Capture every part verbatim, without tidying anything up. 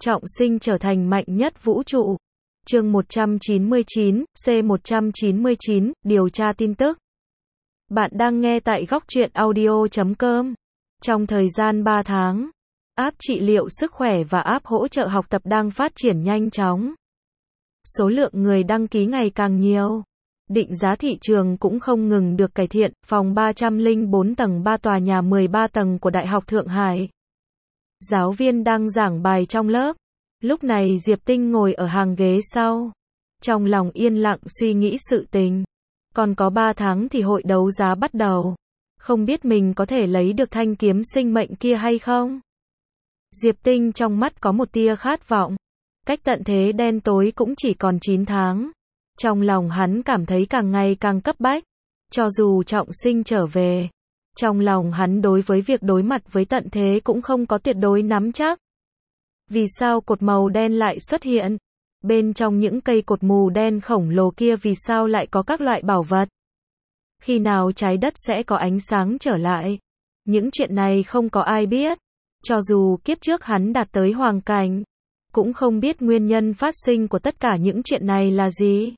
trọng sinh trở thành mạnh nhất vũ trụ. Chương một trăm chín mươi chín, C một trăm chín mươi chín, điều tra tin tức. Bạn đang nghe tại góc truyện audio chấm com. Trong thời gian ba tháng, app trị liệu sức khỏe và app hỗ trợ học tập đang phát triển nhanh chóng. Số lượng người đăng ký ngày càng nhiều. Định giá thị trường cũng không ngừng được cải thiện. Phòng ba trăm lẻ bốn tầng ba tòa nhà mười ba tầng của Đại học Thượng Hải. Giáo viên đang giảng bài trong lớp. Lúc này Diệp Tinh ngồi ở hàng ghế sau. Trong lòng yên lặng suy nghĩ sự tình. Còn có ba tháng thì hội đấu giá bắt đầu. Không biết mình có thể lấy được thanh kiếm sinh mệnh kia hay không? Diệp Tinh trong mắt có một tia khát vọng. Cách tận thế đen tối cũng chỉ còn chín tháng. Trong lòng hắn cảm thấy càng ngày càng cấp bách. Cho dù trọng sinh trở về, trong lòng hắn đối với việc đối mặt với tận thế cũng không có tuyệt đối nắm chắc. Vì sao cột màu đen lại xuất hiện? Bên trong những cây cột mù đen khổng lồ kia vì sao lại có các loại bảo vật? Khi nào trái đất sẽ có ánh sáng trở lại? Những chuyện này không có ai biết. Cho dù kiếp trước hắn đạt tới hoàng cảnh, cũng không biết nguyên nhân phát sinh của tất cả những chuyện này là gì.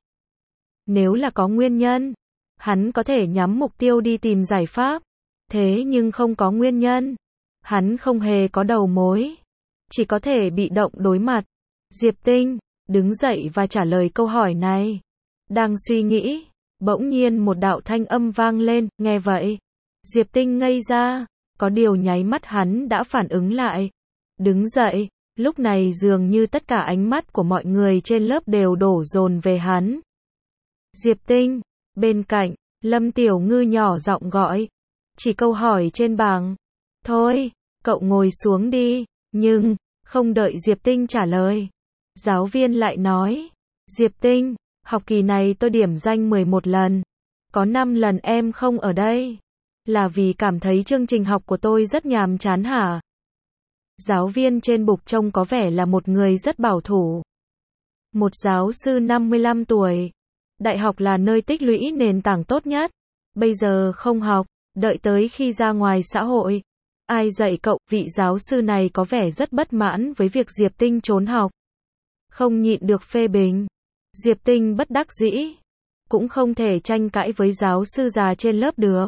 Nếu là có nguyên nhân, hắn có thể nhắm mục tiêu đi tìm giải pháp. Thế nhưng không có nguyên nhân, hắn không hề có đầu mối, chỉ có thể bị động đối mặt. Diệp Tinh đứng dậy và trả lời câu hỏi này. Đang suy nghĩ, bỗng nhiên một đạo thanh âm vang lên, nghe vậy, Diệp Tinh ngây ra, có điều nháy mắt hắn đã phản ứng lại. Đứng dậy, lúc này dường như tất cả ánh mắt của mọi người trên lớp đều đổ dồn về hắn. Diệp Tinh, bên cạnh, Lâm Tiểu Ngư nhỏ giọng gọi. Chỉ câu hỏi trên bảng. Thôi, cậu ngồi xuống đi. Nhưng, không đợi Diệp Tinh trả lời, giáo viên lại nói. Diệp Tinh, học kỳ này tôi điểm danh mười một lần. Có năm lần em không ở đây. Là vì cảm thấy chương trình học của tôi rất nhàm chán hả? Giáo viên trên bục trông có vẻ là một người rất bảo thủ. Một giáo sư năm mươi lăm tuổi. Đại học là nơi tích lũy nền tảng tốt nhất. Bây giờ không học, đợi tới khi ra ngoài xã hội. Ai dạy cậu? Vị giáo sư này có vẻ rất bất mãn với việc Diệp Tinh trốn học. Không nhịn được phê bình. Diệp Tinh bất đắc dĩ. Cũng không thể tranh cãi với giáo sư già trên lớp được.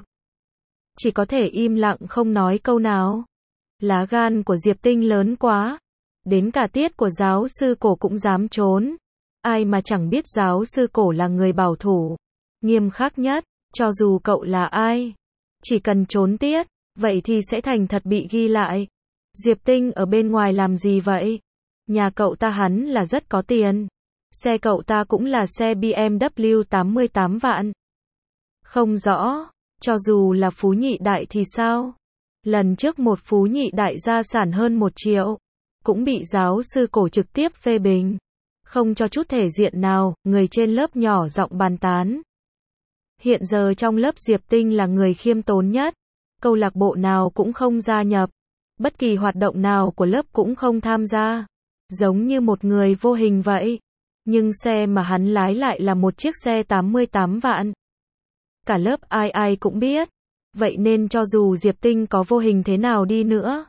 Chỉ có thể im lặng không nói câu nào. Lá gan của Diệp Tinh lớn quá. Đến cả tiết của giáo sư cổ cũng dám trốn. Ai mà chẳng biết giáo sư cổ là người bảo thủ, nghiêm khắc nhất. Cho dù cậu là ai, chỉ cần trốn tiết, vậy thì sẽ thành thật bị ghi lại. Diệp Tinh ở bên ngoài làm gì vậy? Nhà cậu ta hắn là rất có tiền. Xe cậu ta cũng là xe B M W tám mươi tám vạn. Không rõ, cho dù là phú nhị đại thì sao? Lần trước một phú nhị đại gia sản hơn một triệu, cũng bị giáo sư cổ trực tiếp phê bình. Không cho chút thể diện nào, người trên lớp nhỏ giọng bàn tán. Hiện giờ trong lớp Diệp Tinh là người khiêm tốn nhất. Câu lạc bộ nào cũng không gia nhập. Bất kỳ hoạt động nào của lớp cũng không tham gia. Giống như một người vô hình vậy. Nhưng xe mà hắn lái lại là một chiếc xe tám mươi tám vạn. Cả lớp ai ai cũng biết. Vậy nên cho dù Diệp Tinh có vô hình thế nào đi nữa,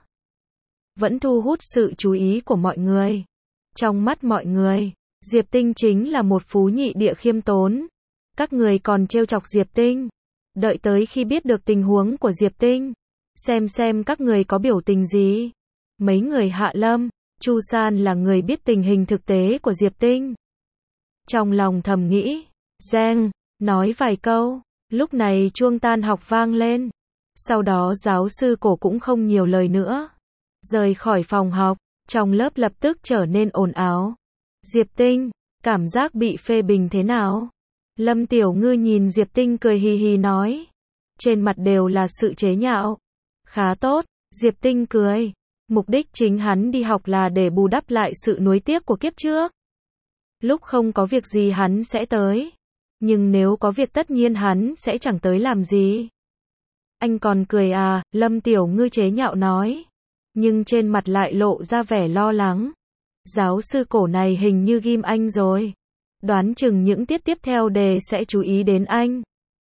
vẫn thu hút sự chú ý của mọi người. Trong mắt mọi người, Diệp Tinh chính là một phú nhị địa khiêm tốn. Các người còn trêu chọc Diệp Tinh. Đợi tới khi biết được tình huống của Diệp Tinh, xem xem các người có biểu tình gì. Mấy người Hạ Lâm, Chu San là người biết tình hình thực tế của Diệp Tinh. Trong lòng thầm nghĩ, Giang, nói vài câu. Lúc này chuông tan học vang lên. Sau đó giáo sư cổ cũng không nhiều lời nữa. Rời khỏi phòng học, trong lớp lập tức trở nên ồn ào. Diệp Tinh, cảm giác bị phê bình thế nào? Lâm Tiểu Ngư nhìn Diệp Tinh cười hì hì nói. Trên mặt đều là sự chế nhạo. Khá tốt, Diệp Tinh cười. Mục đích chính hắn đi học là để bù đắp lại sự nuối tiếc của kiếp trước. Lúc không có việc gì hắn sẽ tới. Nhưng nếu có việc tất nhiên hắn sẽ chẳng tới làm gì. Anh còn cười à? Lâm Tiểu Ngư chế nhạo nói. Nhưng trên mặt lại lộ ra vẻ lo lắng. Giáo sư cổ này hình như ghim anh rồi. Đoán chừng những tiết tiếp theo đề sẽ chú ý đến anh.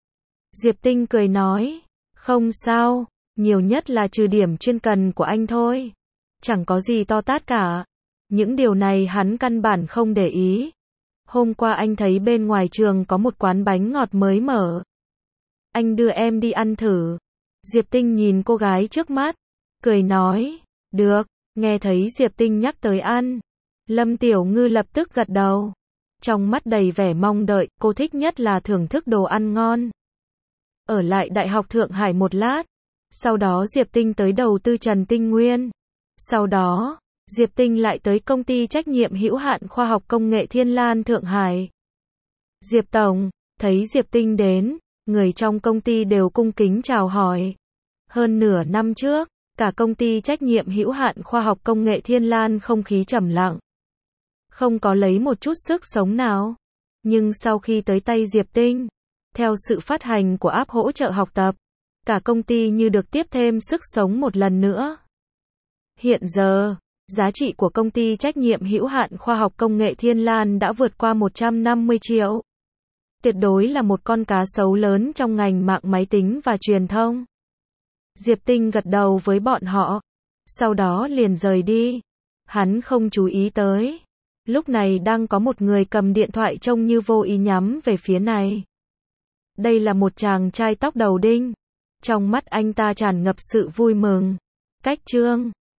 Diệp Tinh cười nói. Không sao, nhiều nhất là trừ điểm chuyên cần của anh thôi. Chẳng có gì to tát cả. Những điều này hắn căn bản không để ý. Hôm qua anh thấy bên ngoài trường có một quán bánh ngọt mới mở. Anh đưa em đi ăn thử. Diệp Tinh nhìn cô gái trước mắt, cười nói, được. Nghe thấy Diệp Tinh nhắc tới ăn, Lâm Tiểu Ngư lập tức gật đầu. Trong mắt đầy vẻ mong đợi, cô thích nhất là thưởng thức đồ ăn ngon. Ở lại Đại học Thượng Hải một lát. Sau đó Diệp Tinh tới đầu tư Trần Tinh Nguyên. Sau đó, Diệp Tinh lại tới công ty trách nhiệm hữu hạn khoa học công nghệ Thiên Lan Thượng Hải. Diệp Tổng, thấy Diệp Tinh đến, người trong công ty đều cung kính chào hỏi. Hơn nửa năm trước, cả công ty trách nhiệm hữu hạn khoa học công nghệ Thiên Lan không khí trầm lặng. Không có lấy một chút sức sống nào. Nhưng sau khi tới tay Diệp Tinh, theo sự phát hành của app hỗ trợ học tập, cả công ty như được tiếp thêm sức sống một lần nữa. Hiện giờ, giá trị của công ty trách nhiệm hữu hạn khoa học công nghệ Thiên Lan đã vượt qua một trăm năm mươi triệu. Tuyệt đối là một con cá sấu lớn trong ngành mạng máy tính và truyền thông. Diệp Tinh gật đầu với bọn họ, sau đó liền rời đi. Hắn không chú ý tới. Lúc này đang có một người cầm điện thoại trông như vô ý nhắm về phía này. Đây là một chàng trai tóc đầu đinh. Trong mắt anh ta tràn ngập sự vui mừng. Cách chương